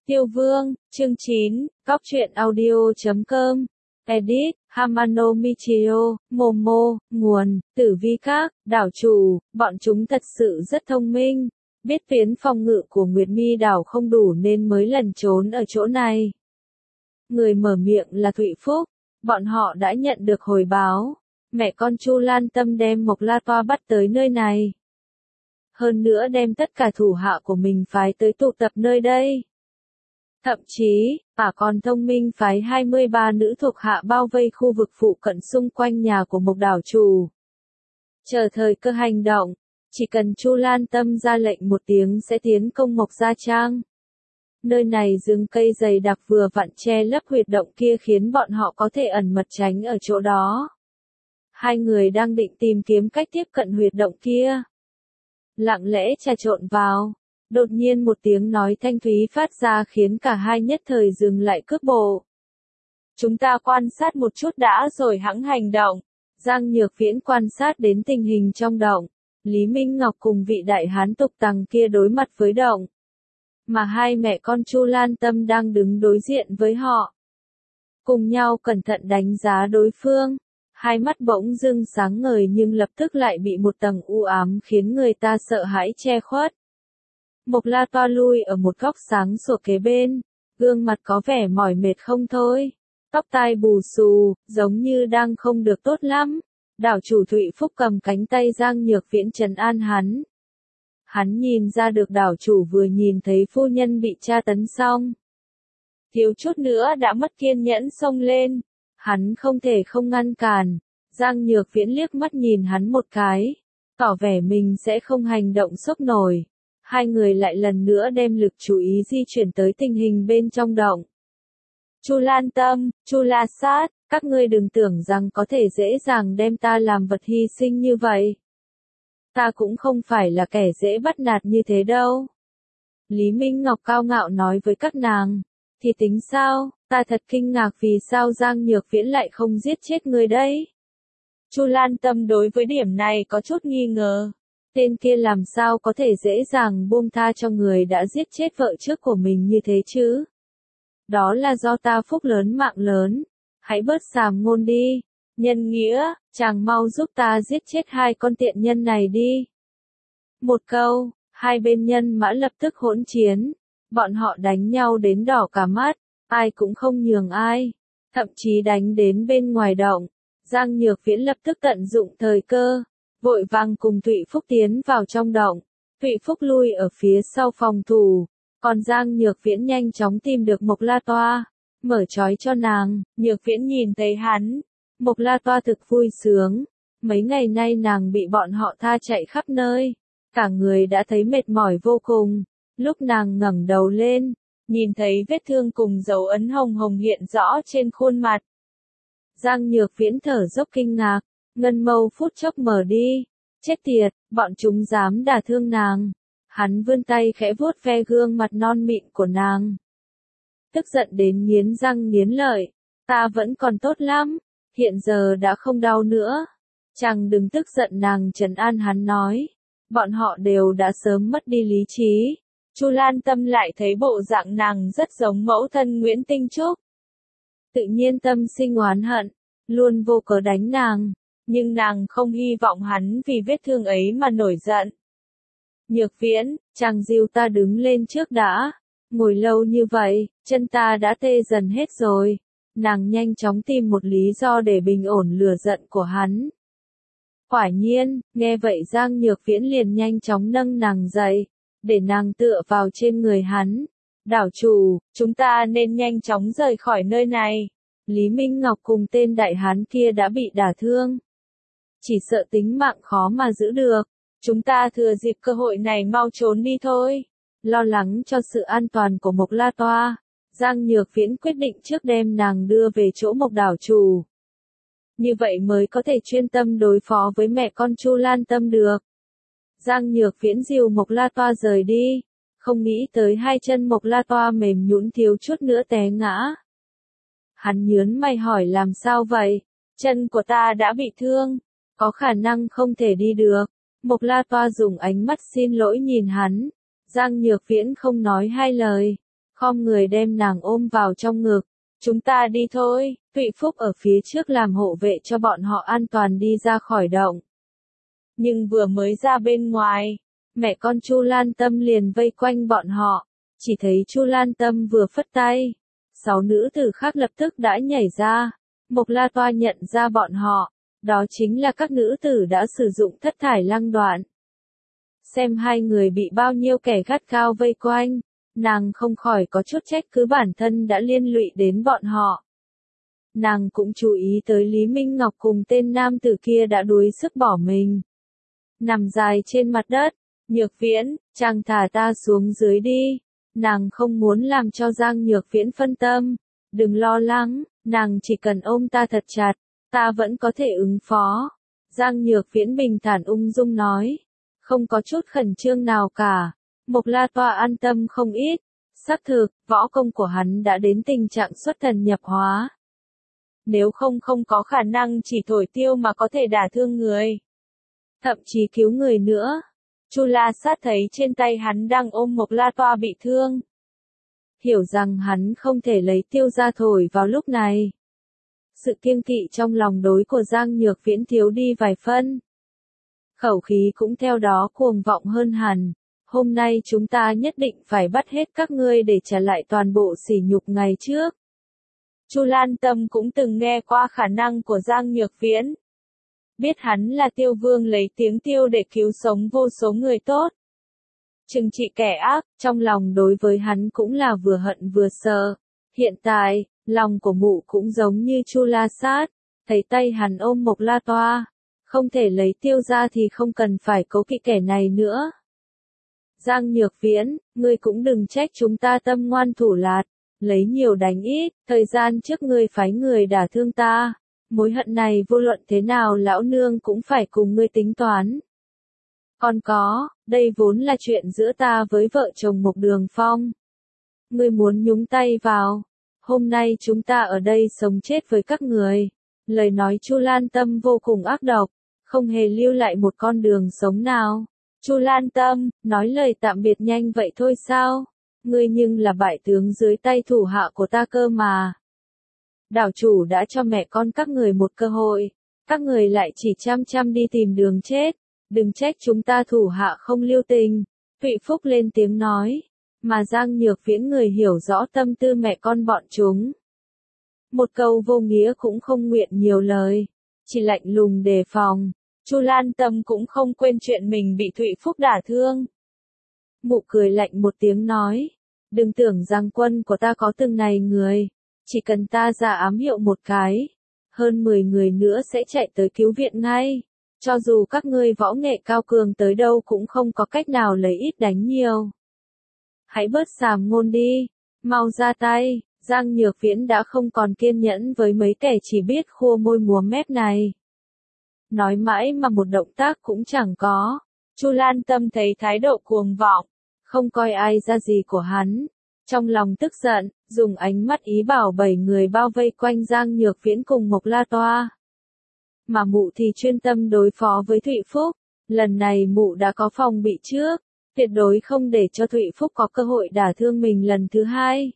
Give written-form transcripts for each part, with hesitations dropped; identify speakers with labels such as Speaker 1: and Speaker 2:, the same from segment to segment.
Speaker 1: Tiêu Vương, chương 9, Góc truyện audio.com, Edit, Hamano Michio, Momo, nguồn, Tử Vi Các, đảo chủ, bọn chúng thật sự rất thông minh, biết phiến phòng ngự của Nguyệt Mi đảo không đủ nên mới lẩn trốn ở chỗ này. Người mở miệng là Thụy Phúc, bọn họ đã nhận được hồi báo, mẹ con Chu Lan Tâm đem Mộc La Toa bắt tới nơi này. Hơn nữa đem tất cả thủ hạ của mình phái tới tụ tập nơi đây. Thậm chí, bà còn thông minh phái 23 nữ thuộc hạ bao vây khu vực phụ cận xung quanh nhà của Mộc đảo chủ. Chờ thời cơ hành động, chỉ cần Chu Lan Tâm ra lệnh một tiếng sẽ tiến công Mộc Gia Trang. Nơi này rừng cây dày đặc vừa vặn che lấp huyệt động kia khiến bọn họ có thể ẩn mật tránh ở chỗ đó. Hai người đang định tìm kiếm cách tiếp cận huyệt động kia. Lặng lẽ trà trộn vào. Đột nhiên một tiếng nói thanh thúy phát ra khiến cả hai nhất thời dừng lại cước bộ. Chúng ta quan sát một chút đã rồi hẵng hành động. Giang Nhược Viễn quan sát đến tình hình trong động. Lý Minh Ngọc cùng vị đại hán tục tằng kia đối mặt với động. Mà hai mẹ con Chu Lan Tâm đang đứng đối diện với họ. Cùng nhau cẩn thận đánh giá đối phương. Hai mắt bỗng dưng sáng ngời nhưng lập tức lại bị một tầng u ám khiến người ta sợ hãi che khuất. Mộc La Toa lui ở một góc sáng sủa kế bên, gương mặt có vẻ mỏi mệt không thôi, tóc tai bù xù, giống như đang không được tốt lắm. Đảo chủ Thụy Phúc cầm cánh tay Giang Nhược Viễn trấn an hắn. Hắn nhìn ra được đảo chủ vừa nhìn thấy phu nhân bị tra tấn xong. Thiếu chút nữa đã mất kiên nhẫn xông lên, hắn không thể không ngăn cản. Giang Nhược Viễn liếc mắt nhìn hắn một cái, tỏ vẻ mình sẽ không hành động sốc nổi. Hai người lại lần nữa đem lực chú ý di chuyển tới tình hình bên trong động. Chu Lan Tâm, Chu La Sát, các ngươi đừng tưởng rằng có thể dễ dàng đem ta làm vật hy sinh như vậy. Ta cũng không phải là kẻ dễ bắt nạt như thế đâu. Lý Minh Ngọc cao ngạo nói với các nàng, thì tính sao, ta thật kinh ngạc vì sao Giang Nhược Viễn lại không giết chết người đấy. Chu Lan Tâm đối với điểm này có chút nghi ngờ. Tên kia làm sao có thể dễ dàng buông tha cho người đã giết chết vợ trước của mình như thế chứ? Đó là do ta phúc lớn mạng lớn. Hãy bớt sàm ngôn đi. Nhân nghĩa, chàng mau giúp ta giết chết hai con tiện nhân này đi. Một câu, hai bên nhân mã lập tức hỗn chiến. Bọn họ đánh nhau đến đỏ cả mắt, ai cũng không nhường ai. Thậm chí đánh đến bên ngoài động. Giang Nhược Viễn lập tức tận dụng thời cơ. Vội vàng cùng Thụy Phúc tiến vào trong động. Thụy Phúc lui ở phía sau phòng thủ. Còn Giang Nhược Viễn nhanh chóng tìm được Mộc La Toa. Mở trói cho nàng. Nhược Viễn nhìn thấy hắn. Mộc La Toa thực vui sướng. Mấy ngày nay nàng bị bọn họ tha chạy khắp nơi. Cả người đã thấy mệt mỏi vô cùng. Lúc nàng ngẩng đầu lên. Nhìn thấy vết thương cùng dấu ấn hồng hồng hiện rõ trên khuôn mặt. Giang Nhược Viễn thở dốc kinh ngạc. Ngân mâu phút chốc mở đi. Chết tiệt, bọn chúng dám đả thương nàng. Hắn vươn tay khẽ vuốt ve gương mặt non mịn của nàng. Tức giận đến nghiến răng nghiến lợi. Ta vẫn còn tốt lắm. Hiện giờ đã không đau nữa. Chàng đừng tức giận, nàng trấn an hắn nói. Bọn họ đều đã sớm mất đi lý trí. Chu Lan Tâm lại thấy bộ dạng nàng rất giống mẫu thân Nguyễn Tinh Trúc. Tự nhiên tâm sinh oán hận. Luôn vô cớ đánh nàng. Nhưng nàng không hy vọng hắn vì vết thương ấy mà nổi giận. Nhược Viễn, chàng dìu ta đứng lên trước đã. Ngồi lâu như vậy, chân ta đã tê dần hết rồi. Nàng nhanh chóng tìm một lý do để bình ổn lửa giận của hắn. Quả nhiên, nghe vậy Giang Nhược Viễn liền nhanh chóng nâng nàng dậy, để nàng tựa vào trên người hắn. Đảo chủ, chúng ta nên nhanh chóng rời khỏi nơi này. Lý Minh Ngọc cùng tên đại hán kia đã bị đả thương. Chỉ sợ tính mạng khó mà giữ được. Chúng ta thừa dịp cơ hội này mau trốn đi thôi. Lo lắng cho sự an toàn của Mộc La Toa, Giang Nhược Viễn quyết định trước đem nàng đưa về chỗ Mộc đảo chủ. Như vậy mới có thể chuyên tâm đối phó với mẹ con Chu Lan Tâm được. Giang Nhược Viễn dìu Mộc La Toa rời đi. Không nghĩ tới hai chân Mộc La Toa mềm nhũn thiếu chút nữa té ngã. Hắn nhớn mày hỏi làm sao vậy? Chân của ta đã bị thương. Có khả năng không thể đi được. Mộc La Toa dùng ánh mắt xin lỗi nhìn hắn. Giang Nhược Viễn không nói hai lời. khom người đem nàng ôm vào trong ngực. Chúng ta đi thôi, Thụy Phúc ở phía trước làm hộ vệ cho bọn họ an toàn đi ra khỏi động. Nhưng vừa mới ra bên ngoài, mẹ con Chu Lan Tâm liền vây quanh bọn họ, chỉ thấy Chu Lan Tâm vừa phất tay, 6 nữ tử khác lập tức đã nhảy ra. Mộc La Toa nhận ra bọn họ, đó chính là các nữ tử đã sử dụng thất thải lăng đoạn. Xem hai người bị bao nhiêu kẻ gắt gao vây quanh, nàng không khỏi có chút trách cứ bản thân đã liên lụy đến bọn họ. Nàng cũng chú ý tới Lý Minh Ngọc cùng tên nam tử kia đã đuối sức bỏ mình. Nằm dài trên mặt đất, Nhược Viễn, chàng thả ta xuống dưới đi. Nàng không muốn làm cho Giang Nhược Viễn phân tâm. Đừng lo lắng, nàng chỉ cần ôm ta thật chặt, ta vẫn có thể ứng phó. Giang Nhược Viễn bình thản ung dung nói, không có chút khẩn trương nào cả. Mộc La Toa an tâm không ít. Xác thực, võ công của hắn đã đến tình trạng xuất thần nhập hóa. Nếu không có khả năng chỉ thổi tiêu mà có thể đả thương người. Thậm chí cứu người nữa. Chu La Sát thấy trên tay hắn đang ôm Mộc La Toa bị thương. Hiểu rằng hắn không thể lấy tiêu ra thổi vào lúc này. Sự kiêng kỵ trong lòng đối của Giang Nhược Viễn thiếu đi vài phân. Khẩu khí cũng theo đó cuồng vọng hơn hẳn. Hôm nay chúng ta nhất định phải bắt hết các ngươi để trả lại toàn bộ sỉ nhục ngày trước. Chu Lan Tâm cũng từng nghe qua khả năng của Giang Nhược Viễn. Biết hắn là tiêu vương lấy tiếng tiêu để cứu sống vô số người tốt. Trừng trị kẻ ác, trong lòng đối với hắn cũng là vừa hận vừa sợ. Hiện tại, lòng của mụ cũng giống như Chu La Sát, thấy tay hắn ôm Mộc La Toa, không thể lấy tiêu ra thì không cần phải cố kỵ kẻ này nữa. Giang Nhược Viễn, ngươi cũng đừng trách chúng ta tâm ngoan thủ lạt, lấy nhiều đánh ít, thời gian trước ngươi phái người đả thương ta, mối hận này vô luận thế nào lão nương cũng phải cùng ngươi tính toán. Còn có, đây vốn là chuyện giữa ta với vợ chồng Mộc Đường Phong. Ngươi muốn nhúng tay vào, hôm nay chúng ta ở đây sống chết với các người. Lời nói Chu Lan Tâm vô cùng ác độc, không hề lưu lại một con đường sống nào. Chu Lan Tâm, nói lời tạm biệt nhanh vậy thôi sao? Ngươi nhưng là bại tướng dưới tay thủ hạ của ta cơ mà. Đảo chủ đã cho mẹ con các người một cơ hội, các người lại chỉ chăm đi tìm đường chết, đừng trách chúng ta thủ hạ không lưu tình. Thụy Phúc lên tiếng nói, mà Giang Nhược Viễn người hiểu rõ tâm tư mẹ con bọn chúng. Một câu vô nghĩa cũng không nguyện nhiều lời, chỉ lạnh lùng đề phòng. Chu Lan Tâm cũng không quên chuyện mình bị Thụy Phúc đả thương. Mụ cười lạnh một tiếng nói, đừng tưởng rằng quân của ta có từng này người, chỉ cần ta ra ám hiệu một cái, hơn 10 người nữa sẽ chạy tới cứu viện ngay. Cho dù các ngươi võ nghệ cao cường tới đâu cũng không có cách nào lấy ít đánh nhiều. Hãy bớt sàm ngôn đi, mau ra tay. Giang Nhược Viễn đã không còn kiên nhẫn với mấy kẻ chỉ biết khua môi múa mép này. Nói mãi mà một động tác cũng chẳng có. Chu Lan Tâm thấy thái độ cuồng vọng, không coi ai ra gì của hắn. Trong lòng tức giận, dùng ánh mắt ý bảo 7 người bao vây quanh Giang Nhược Viễn cùng Mộc La Toa. Mà mụ thì chuyên tâm đối phó với Thụy Phúc. Lần này mụ đã có phòng bị trước, tuyệt đối không để cho Thụy Phúc có cơ hội đả thương mình lần thứ hai.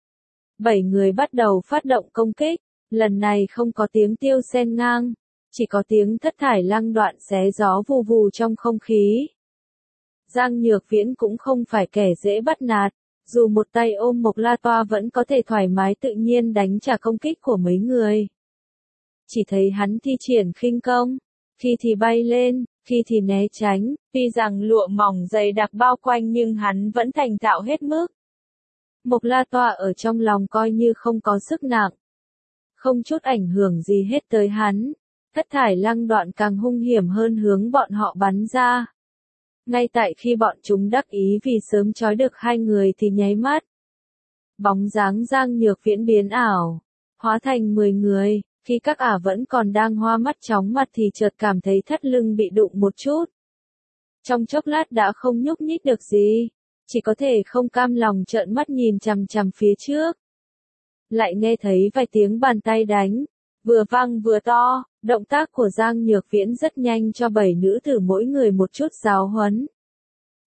Speaker 1: 7 người bắt đầu phát động công kích, lần này không có tiếng tiêu xen ngang, chỉ có tiếng thất thải lăng đoạn xé gió vù vù trong không khí. Giang Nhược Viễn cũng không phải kẻ dễ bắt nạt, dù một tay ôm Mộc La Toa vẫn có thể thoải mái tự nhiên đánh trả công kích của mấy người. Chỉ thấy hắn thi triển khinh công, khi thì bay lên, khi thì né tránh, tuy rằng lụa mỏng dày đặc bao quanh nhưng hắn vẫn thành thạo hết mức. Mộc La Toa ở trong lòng coi như không có sức nặng, không chút ảnh hưởng gì hết tới hắn. Thất thải lăng đoạn càng hung hiểm hơn hướng bọn họ bắn ra. Ngay tại khi bọn chúng đắc ý vì sớm trói được hai người thì nháy mắt. Bóng dáng Giang Nhược Viễn biến ảo, hóa thành 10 người, khi các ả vẫn còn đang hoa mắt chóng mặt thì chợt cảm thấy thắt lưng bị đụng một chút. Trong chốc lát đã không nhúc nhích được gì, chỉ có thể không cam lòng trợn mắt nhìn chằm chằm phía trước. Lại nghe thấy vài tiếng bàn tay đánh, vừa vang vừa to, động tác của Giang Nhược Viễn rất nhanh cho 7 nữ tử mỗi người một chút giáo huấn.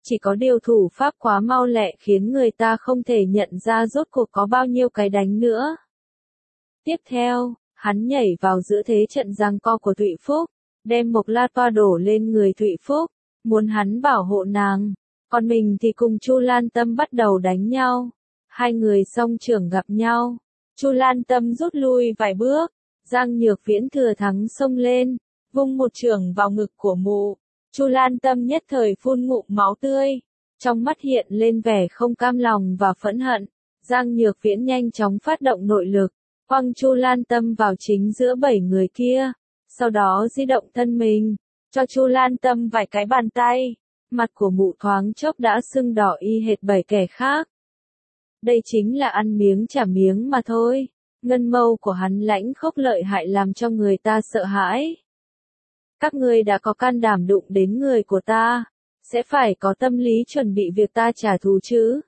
Speaker 1: chỉ có điều thủ pháp quá mau lẹ khiến người ta không thể nhận ra rốt cuộc có bao nhiêu cái đánh nữa. Tiếp theo, hắn nhảy vào giữa thế trận giằng co của Thụy Phúc, đem Mộc La Toa đổ lên người Thụy Phúc, muốn hắn bảo hộ nàng, còn mình thì cùng Chu Lan Tâm bắt đầu đánh nhau. Hai người song trưởng gặp nhau, Chu Lan Tâm rút lui vài bước, Giang Nhược Viễn thừa thắng xông lên, vung một chưởng vào ngực của mụ. Chu Lan Tâm nhất thời phun ngụm máu tươi, trong mắt hiện lên vẻ không cam lòng và phẫn hận. Giang Nhược Viễn nhanh chóng phát động nội lực, quăng Chu Lan Tâm vào chính giữa 7 người kia, sau đó di động thân mình, cho Chu Lan Tâm vài cái bàn tay. Mặt của mụ thoáng chốc đã sưng đỏ y hệt 7 kẻ khác. Đây chính là ăn miếng trả miếng mà thôi. Ngân mâu của hắn lãnh khốc lợi hại làm cho người ta sợ hãi. Các ngươi đã có can đảm đụng đến người của ta, sẽ phải có tâm lý chuẩn bị việc ta trả thù chứ.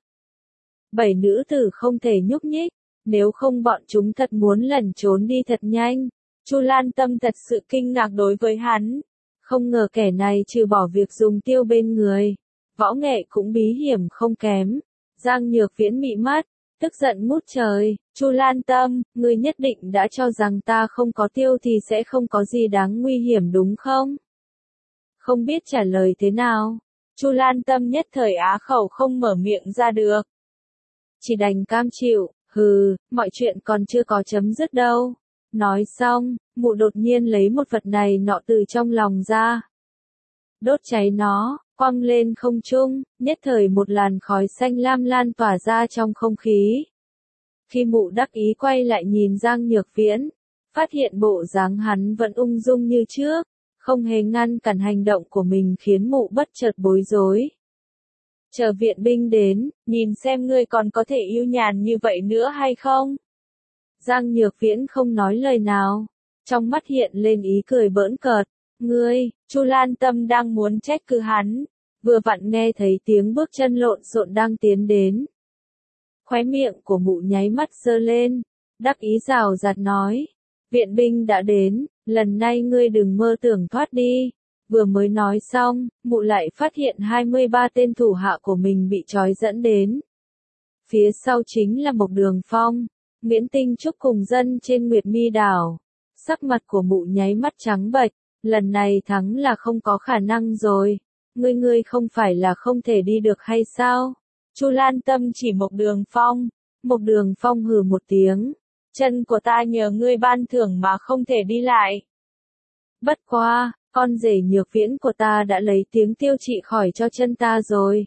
Speaker 1: 7 nữ tử không thể nhúc nhích, nếu không bọn chúng thật muốn lẩn trốn đi thật nhanh. Chu Lan Tâm thật sự kinh ngạc đối với hắn. Không ngờ kẻ này trừ bỏ việc dùng tiêu bên người, võ nghệ cũng bí hiểm không kém. Giang Nhược Viễn mị mắt, tức giận ngút trời. Chu Lan Tâm, ngươi nhất định đã cho rằng ta không có tiêu thì sẽ không có gì đáng nguy hiểm đúng không? Không biết trả lời thế nào. Chu Lan Tâm nhất thời á khẩu không mở miệng ra được. Chỉ đành cam chịu, hừ, mọi chuyện còn chưa có chấm dứt đâu. Nói xong, mụ đột nhiên lấy một vật này nọ từ trong lòng ra. Đốt cháy nó, quăng lên không trung, nhất thời một làn khói xanh lam lan tỏa ra trong không khí. Khi mụ đắc ý quay lại nhìn Giang Nhược Viễn, phát hiện bộ dáng hắn vẫn ung dung như trước, không hề ngăn cản hành động của mình khiến mụ bất chợt bối rối. Chờ viện binh đến, nhìn xem ngươi còn có thể yêu nhàn như vậy nữa hay không? Giang Nhược Viễn không nói lời nào, trong mắt hiện lên ý cười bỡn cợt. Ngươi, Chu Lan Tâm đang muốn trách cứ hắn, vừa vặn nghe thấy tiếng bước chân lộn xộn đang tiến đến. Khóe miệng của mụ nháy mắt giơ lên, đắc ý rào rạt nói, viện binh đã đến, lần này ngươi đừng mơ tưởng thoát đi. Vừa mới nói xong, mụ lại phát hiện 23 tên thủ hạ của mình bị trói dẫn đến. Phía sau chính là Mộc Đường Phong, Nguyễn Tinh Trúc cùng dân trên Nguyệt Mi đảo. Sắc mặt của mụ nháy mắt trắng bệch, lần này thắng là không có khả năng rồi. Ngươi không phải là không thể đi được hay sao? Chu Lan Tâm chỉ Mộc Đường Phong. Mộc Đường Phong hừ một tiếng, chân của ta nhờ ngươi ban thưởng mà không thể đi lại. Bất quá, con rể Nhược Viễn của ta đã lấy tiếng tiêu trị khỏi cho chân ta rồi.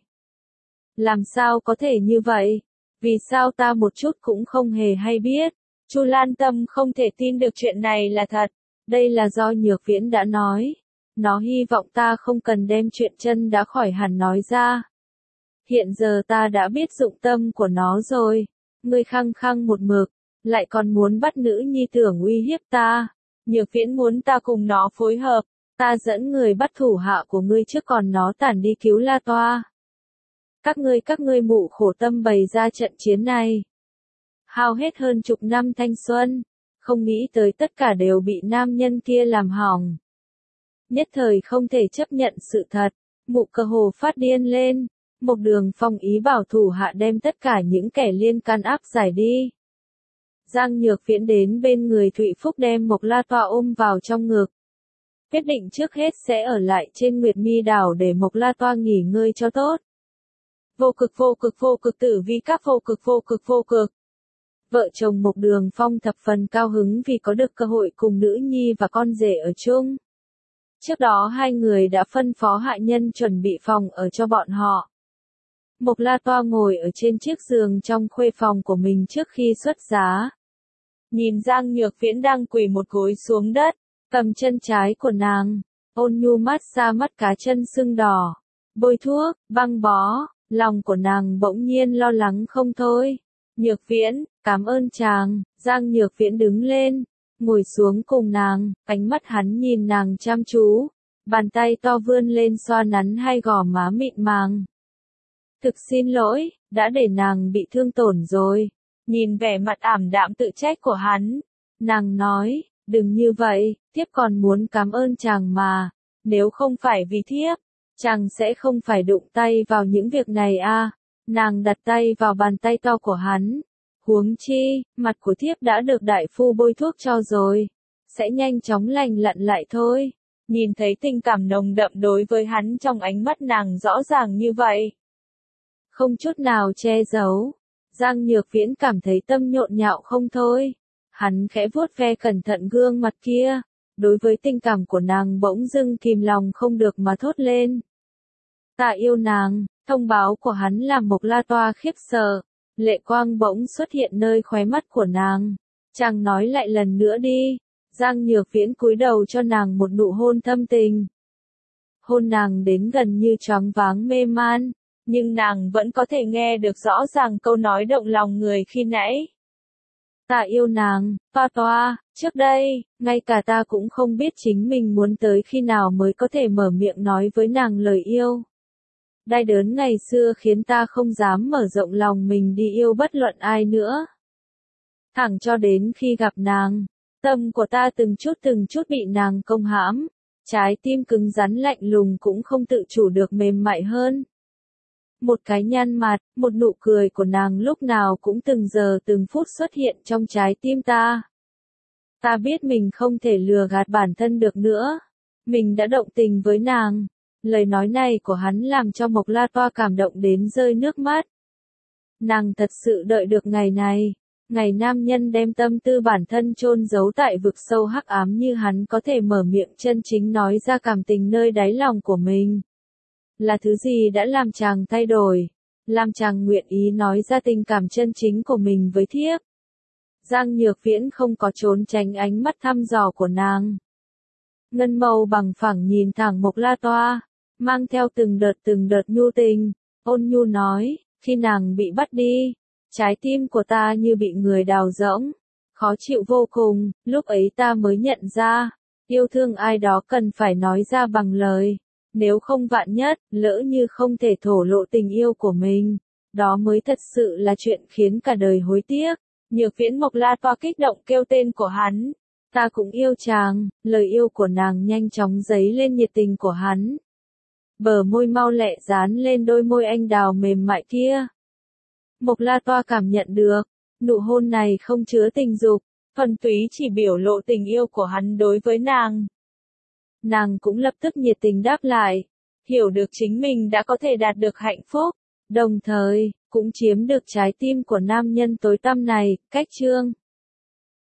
Speaker 1: Làm sao có thể như vậy? Vì sao ta một chút cũng không hề hay biết? Chu Lan Tâm không thể tin được chuyện này là thật. Đây là do Nhược Viễn đã nói. Nó hy vọng ta không cần đem chuyện chân đã khỏi hẳn nói ra. Hiện giờ ta đã biết dụng tâm của nó rồi. Ngươi khăng khăng một mực, lại còn muốn bắt nữ nhi tưởng uy hiếp ta. Nhược Viễn muốn ta cùng nó phối hợp. Ta dẫn người bắt thủ hạ của ngươi trước còn nó tản đi cứu La Toa. Các ngươi mụ khổ tâm bày ra trận chiến này. Hao hết hơn chục năm thanh xuân, không nghĩ tới tất cả đều bị nam nhân kia làm hỏng. Nhất thời không thể chấp nhận sự thật, mụ cơ hồ phát điên lên. Mộc Đường Phong ý bảo thủ hạ đem tất cả những kẻ liên can áp giải đi. Giang Nhược Viễn đến bên người Thụy Phúc đem Mộc La Toa ôm vào trong ngực. Quyết định trước hết sẽ ở lại trên Nguyệt Mi đảo để Mộc La Toa nghỉ ngơi cho tốt. Vô cực tử vi các vô cực. Vợ chồng Mộc Đường Phong thập phần cao hứng vì có được cơ hội cùng nữ nhi và con rể ở chung. Trước đó hai người đã phân phó hạ nhân chuẩn bị phòng ở cho bọn họ. Mộc La Toa ngồi ở trên chiếc giường trong khuê phòng của mình trước khi xuất giá. Nhìn Giang Nhược Viễn đang quỳ một gối xuống đất, cầm chân trái của nàng, ôn nhu mát xa mắt cá chân sưng đỏ, bôi thuốc, băng bó, lòng của nàng bỗng nhiên lo lắng không thôi. Nhược Viễn, cảm ơn chàng. Giang Nhược Viễn đứng lên, ngồi xuống cùng nàng, ánh mắt hắn nhìn nàng chăm chú, bàn tay to vươn lên xoa nắn hai gò má mịn màng. Thực xin lỗi, đã để nàng bị thương tổn rồi. Nhìn vẻ mặt ảm đạm tự trách của hắn, nàng nói, đừng như vậy, thiếp còn muốn cảm ơn chàng mà, nếu không phải vì thiếp, Chàng sẽ không phải đụng tay vào những việc này à? Nàng đặt tay vào bàn tay to của hắn. Huống chi, mặt của thiếp đã được đại phu bôi thuốc cho rồi. Sẽ nhanh chóng lành lặn lại thôi. Nhìn thấy tình cảm nồng đậm đối với hắn trong ánh mắt nàng rõ ràng như vậy. Không chút nào che giấu. Giang Nhược Viễn cảm thấy tâm nhộn nhạo không thôi. Hắn khẽ vuốt ve cẩn thận gương mặt kia. Đối với tình cảm của nàng bỗng dưng kìm lòng không được mà thốt lên. Ta yêu nàng. Thông báo của hắn làm Mộc La Toa khiếp sợ. Lệ quang bỗng xuất hiện nơi khóe mắt của nàng. Chàng nói lại lần nữa đi. Giang Nhược Viễn cúi đầu cho nàng một nụ hôn thâm tình. Hôn nàng đến gần như choáng váng mê man, nhưng nàng vẫn có thể nghe được rõ ràng câu nói động lòng người khi nãy. Ta yêu nàng, Toa Toa, trước đây, ngay cả ta cũng không biết chính mình muốn tới khi nào mới có thể mở miệng nói với nàng lời yêu. Đau đớn ngày xưa khiến ta không dám mở rộng lòng mình đi yêu bất luận ai nữa. Thẳng cho đến khi gặp nàng, tâm của ta từng chút bị nàng công hãm, trái tim cứng rắn lạnh lùng cũng không tự chủ được mềm mại hơn. Một cái nhăn mặt, một nụ cười của nàng lúc nào cũng từng giờ từng phút xuất hiện trong trái tim ta. Ta biết mình không thể lừa gạt bản thân được nữa. Mình đã động tình với nàng. Lời nói này của hắn làm cho Mộc La Toa cảm động đến rơi nước mắt. Nàng thật sự đợi được ngày này. Ngày nam nhân đem tâm tư bản thân chôn giấu tại vực sâu hắc ám như hắn có thể mở miệng chân chính nói ra cảm tình nơi đáy lòng của mình. Là thứ gì đã làm chàng thay đổi? Làm chàng nguyện ý nói ra tình cảm chân chính của mình với thiếp? Giang Nhược Viễn không có trốn tránh ánh mắt thăm dò của nàng. Ngân mâu bằng phẳng nhìn thẳng Mộc La Toa, mang theo từng đợt nhu tình, ôn nhu nói, khi nàng bị bắt đi, trái tim của ta như bị người đào rỗng, khó chịu vô cùng, lúc ấy ta mới nhận ra, yêu thương ai đó cần phải nói ra bằng lời, nếu không vạn nhất, lỡ như không thể thổ lộ tình yêu của mình, đó mới thật sự là chuyện khiến cả đời hối tiếc. Nhược Viễn Mộc La Toa kích động kêu tên của hắn, ta cũng yêu chàng, lời yêu của nàng nhanh chóng dấy lên nhiệt tình của hắn. Bờ môi mau lẹ dán lên đôi môi anh đào mềm mại kia. Mộc La Toa cảm nhận được, nụ hôn này không chứa tình dục, thuần túy chỉ biểu lộ tình yêu của hắn đối với nàng. Nàng cũng lập tức nhiệt tình đáp lại, hiểu được chính mình đã có thể đạt được hạnh phúc, đồng thời, cũng chiếm được trái tim của nam nhân tối tăm này, cách chương.